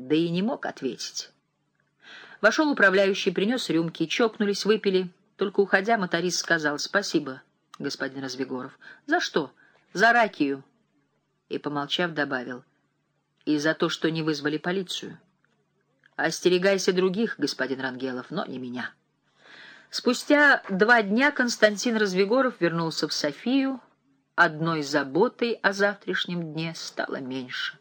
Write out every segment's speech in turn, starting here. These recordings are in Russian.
да и не мог ответить. Вошел управляющий, принес рюмки, чокнулись, выпили. Только уходя, моторист сказал: «Спасибо, господин Развигоров». «За что?» «За ракию». И, помолчав, добавил: «И за то, что не вызвали полицию. Остерегайся других, господин Рангелов, но не меня». Спустя 2 дня Константин Развигоров вернулся в Софию. Одной заботой о завтрашнем дне стало меньше.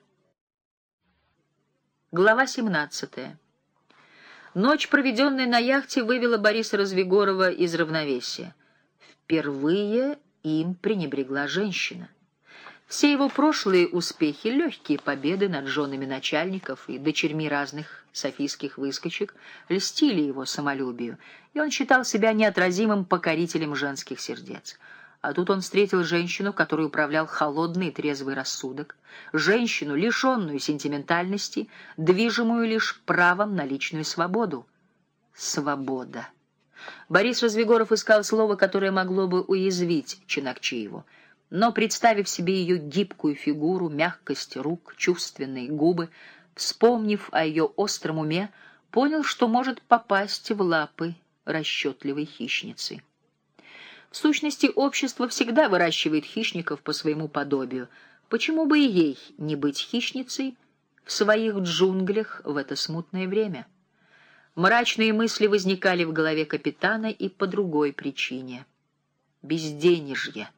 Глава 17. Ночь, проведенная на яхте, вывела Бориса Развигорова из равновесия. Впервые им пренебрегла женщина. Все его прошлые успехи, легкие победы над женами начальников и дочерьми разных софийских выскочек льстили его самолюбию, и он считал себя неотразимым покорителем женских сердец. А тут он встретил женщину, которой управлял холодный и трезвый рассудок, женщину, лишенную сентиментальности, движимую лишь правом на личную свободу. Свобода. Борис Развигоров искал слово, которое могло бы уязвить Ченакчиеву, но, представив себе ее гибкую фигуру, мягкость рук, чувственные губы, вспомнив о ее остром уме, понял, что может попасть в лапы расчетливой хищницы. В сущности, общество всегда выращивает хищников по своему подобию. Почему бы и ей не быть хищницей в своих джунглях в это смутное время? Мрачные мысли возникали в голове капитана и по другой причине — безденежье.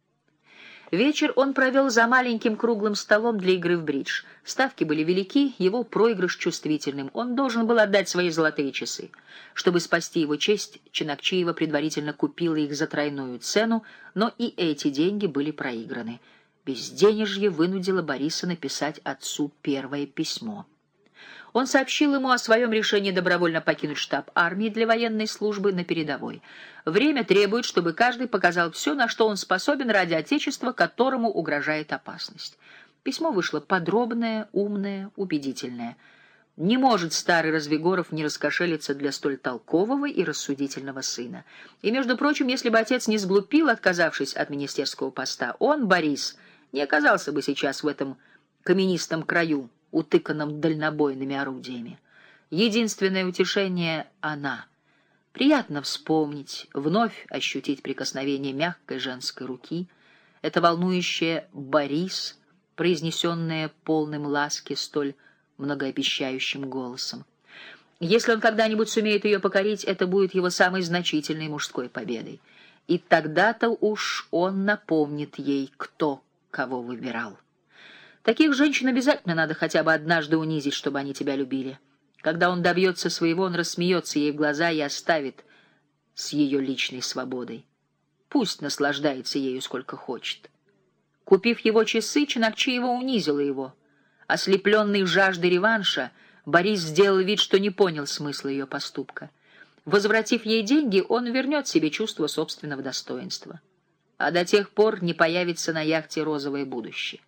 Вечер он провел за маленьким круглым столом для игры в бридж. Ставки были велики, его проигрыш чувствительным. Он должен был отдать свои золотые часы. Чтобы спасти его честь, Ченакчиева предварительно купила их за тройную цену, но и эти деньги были проиграны. Безденежье вынудило Бориса написать отцу первое письмо. Он сообщил ему о своем решении добровольно покинуть штаб армии для военной службы на передовой. Время требует, чтобы каждый показал все, на что он способен ради Отечества, которому угрожает опасность. Письмо вышло подробное, умное, убедительное. Не может старый Развигоров не раскошелиться для столь толкового и рассудительного сына. И, между прочим, если бы отец не сглупил, отказавшись от министерского поста, он, Борис, не оказался бы сейчас в этом каменистом краю, утыканном дальнобойными орудиями. Единственное утешение — она. Приятно вспомнить, вновь ощутить прикосновение мягкой женской руки, это волнующее «Борис», произнесенное полным ласки столь многообещающим голосом. Если он когда-нибудь сумеет ее покорить, это будет его самой значительной мужской победой. И тогда-то уж он напомнит ей, кто кого выбирал. Таких женщин обязательно надо хотя бы однажды унизить, чтобы они тебя любили. Когда он добьется своего, он рассмеется ей в глаза и оставит с ее личной свободой. Пусть наслаждается ею сколько хочет. Купив его часы, Ченакчиева унизила его. Ослепленный жаждой реванша, Борис сделал вид, что не понял смысла ее поступка. Возвратив ей деньги, он вернет себе чувство собственного достоинства. А до тех пор не появится на яхте розовое будущее.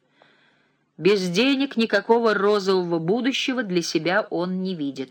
Без денег никакого розового будущего для себя он не видит.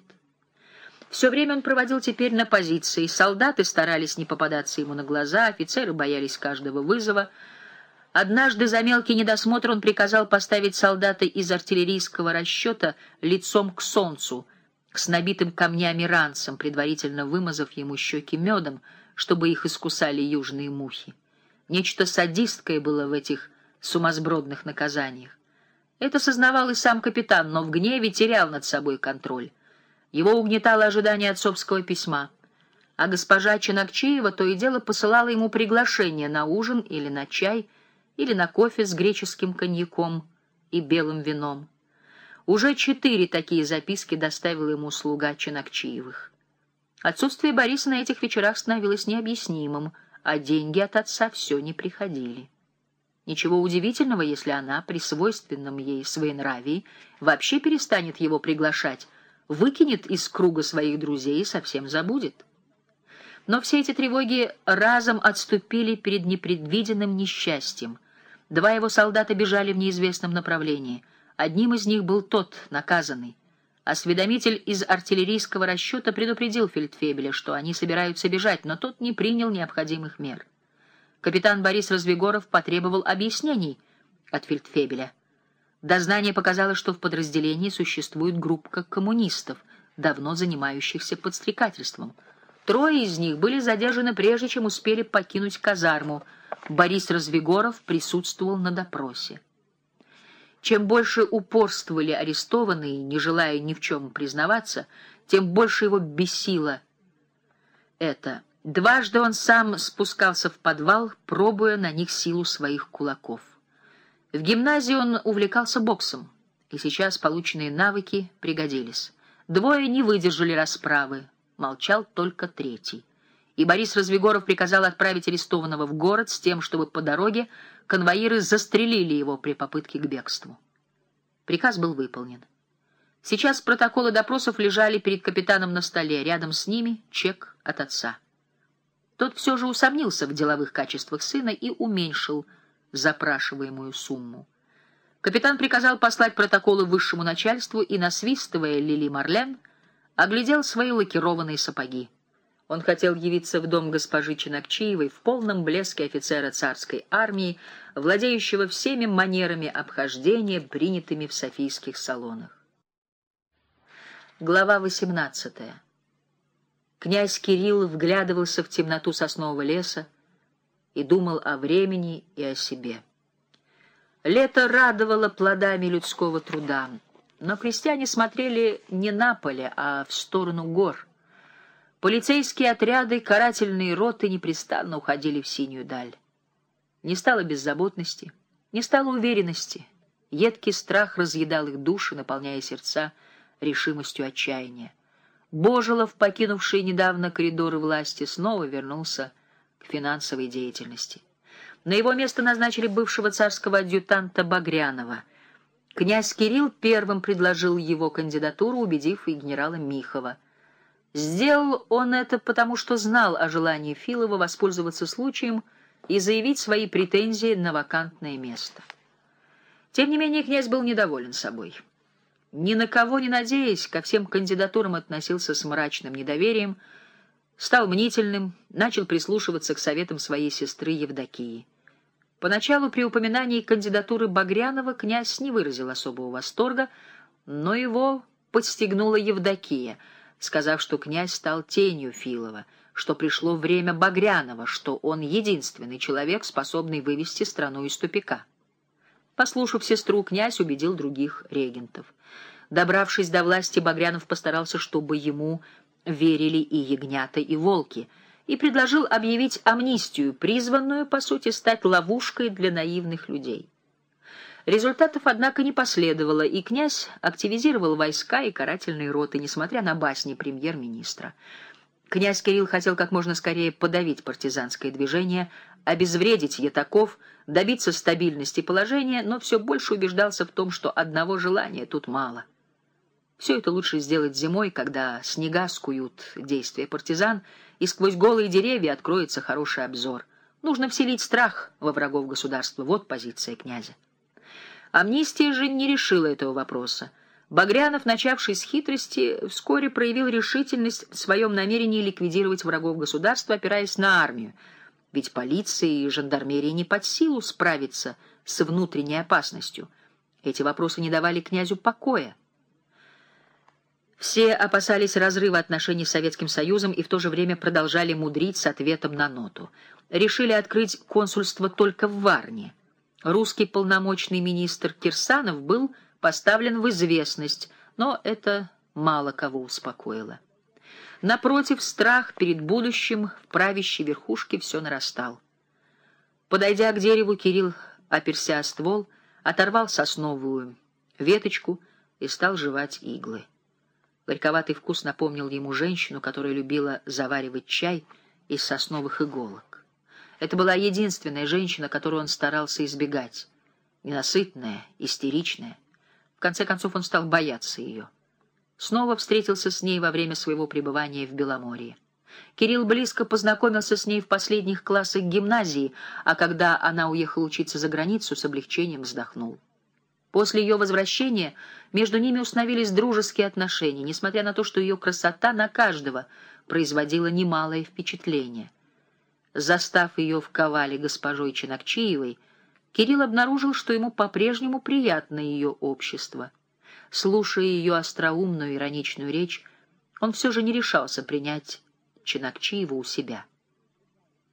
Все время он проводил теперь на позиции. Солдаты старались не попадаться ему на глаза, офицеры боялись каждого вызова. Однажды за мелкий недосмотр он приказал поставить солдата из артиллерийского расчета лицом к солнцу, с набитым камнями ранцем, предварительно вымазав ему щеки медом, чтобы их искусали южные мухи. Нечто садистское было в этих сумасбродных наказаниях. Это сознавал и сам капитан, но в гневе терял над собой контроль. Его угнетало ожидание отцовского письма, а госпожа Ченакчиева то и дело посылала ему приглашение на ужин или на чай, или на кофе с греческим коньяком и белым вином. Уже 4 такие записки доставил ему слуга Ченакчиевых. Отсутствие Бориса на этих вечерах становилось необъяснимым, а деньги от отца все не приходили. Ничего удивительного, если она, при свойственном ей своенравии, вообще перестанет его приглашать, выкинет из круга своих друзей и совсем забудет. Но все эти тревоги разом отступили перед непредвиденным несчастьем. 2 его солдата бежали в неизвестном направлении. Одним из них был тот, наказанный. Осведомитель из артиллерийского расчета предупредил фельдфебеля, что они собираются бежать, но тот не принял необходимых мер. Капитан Борис Развигоров потребовал объяснений от фельдфебеля. Дознание показало, что в подразделении существует группа коммунистов, давно занимающихся подстрекательством. 3 из них были задержаны прежде, чем успели покинуть казарму. Борис Развигоров присутствовал на допросе. Чем больше упорствовали арестованные, не желая ни в чем признаваться, тем больше его бесило это. Дважды он сам спускался в подвал, пробуя на них силу своих кулаков. В гимназии он увлекался боксом, и сейчас полученные навыки пригодились. 2 не выдержали расправы, молчал только 3. И Борис Развигоров приказал отправить арестованного в город с тем, чтобы по дороге конвоиры застрелили его при попытке к бегству. Приказ был выполнен. Сейчас протоколы допросов лежали перед капитаном на столе, рядом с ними чек от отца. Тот все же усомнился в деловых качествах сына и уменьшил запрашиваемую сумму. Капитан приказал послать протоколы высшему начальству и, насвистывая Лили Марлен, оглядел свои лакированные сапоги. Он хотел явиться в дом госпожи Ченакчиевой в полном блеске офицера царской армии, владеющего всеми манерами обхождения, принятыми в софийских салонах. Глава 18. Князь Кирилл вглядывался в темноту соснового леса и думал о времени и о себе. Лето радовало плодами людского труда, но крестьяне смотрели не на поле, а в сторону гор. Полицейские отряды, карательные роты непрестанно уходили в синюю даль. Не стало беззаботности, не стало уверенности. Едкий страх разъедал их души, наполняя сердца решимостью отчаяния. Божелов, покинувший недавно коридоры власти, снова вернулся к финансовой деятельности. На его место назначили бывшего царского адъютанта Багрянова. Князь Кирилл первым предложил его кандидатуру, убедив и генерала Михова. Сделал он это потому, что знал о желании Филова воспользоваться случаем и заявить свои претензии на вакантное место. Тем не менее, князь был недоволен собой. Ни на кого не надеясь, ко всем кандидатурам относился с мрачным недоверием, стал мнительным, начал прислушиваться к советам своей сестры Евдокии. Поначалу при упоминании кандидатуры Багрянова князь не выразил особого восторга, но его подстегнула Евдокия, сказав, что князь стал тенью Филова, что пришло время Багрянова, что он единственный человек, способный вывести страну из тупика. Послушав сестру, князь убедил других регентов. Добравшись до власти, Багрянов постарался, чтобы ему верили и ягнята, и волки, и предложил объявить амнистию, призванную, по сути, стать ловушкой для наивных людей. Результатов, однако, не последовало, и князь активизировал войска и карательные роты, несмотря на басни премьер-министра. Князь Кирилл хотел как можно скорее подавить партизанское движение, обезвредить ятаков, добиться стабильности положения, но все больше убеждался в том, что одного желания тут мало. Все это лучше сделать зимой, когда снега скуют действия партизан, и сквозь голые деревья откроется хороший обзор. Нужно вселить страх во врагов государства. Вот позиция князя. Амнистия же не решила этого вопроса. Багрянов, начавший с хитрости, вскоре проявил решительность в своем намерении ликвидировать врагов государства, опираясь на армию. Ведь полиции и жандармерии не под силу справиться с внутренней опасностью. Эти вопросы не давали князю покоя. Все опасались разрыва отношений с Советским Союзом и в то же время продолжали мудрить с ответом на ноту. Решили открыть консульство только в Варне. Русский полномочный министр Кирсанов был поставлен в известность, но это мало кого успокоило. Напротив, страх перед будущим в правящей верхушке все нарастал. Подойдя к дереву, Кирилл оперся о ствол, оторвал сосновую веточку и стал жевать иглы. Горьковатый вкус напомнил ему женщину, которая любила заваривать чай из сосновых иголок. Это была единственная женщина, которую он старался избегать. Ненасытная, истеричная. В конце концов он стал бояться ее. Снова встретился с ней во время своего пребывания в Беломорье. Кирилл близко познакомился с ней в последних классах гимназии, а когда она уехала учиться за границу, с облегчением вздохнул. После ее возвращения между ними установились дружеские отношения, несмотря на то, что ее красота на каждого производила немалое впечатление. Застав ее в Ковале госпожой Ченакчиевой, Кирилл обнаружил, что ему по-прежнему приятно ее общество. Слушая ее остроумную ироничную речь, он все же не решался принять Чинакчиева у себя.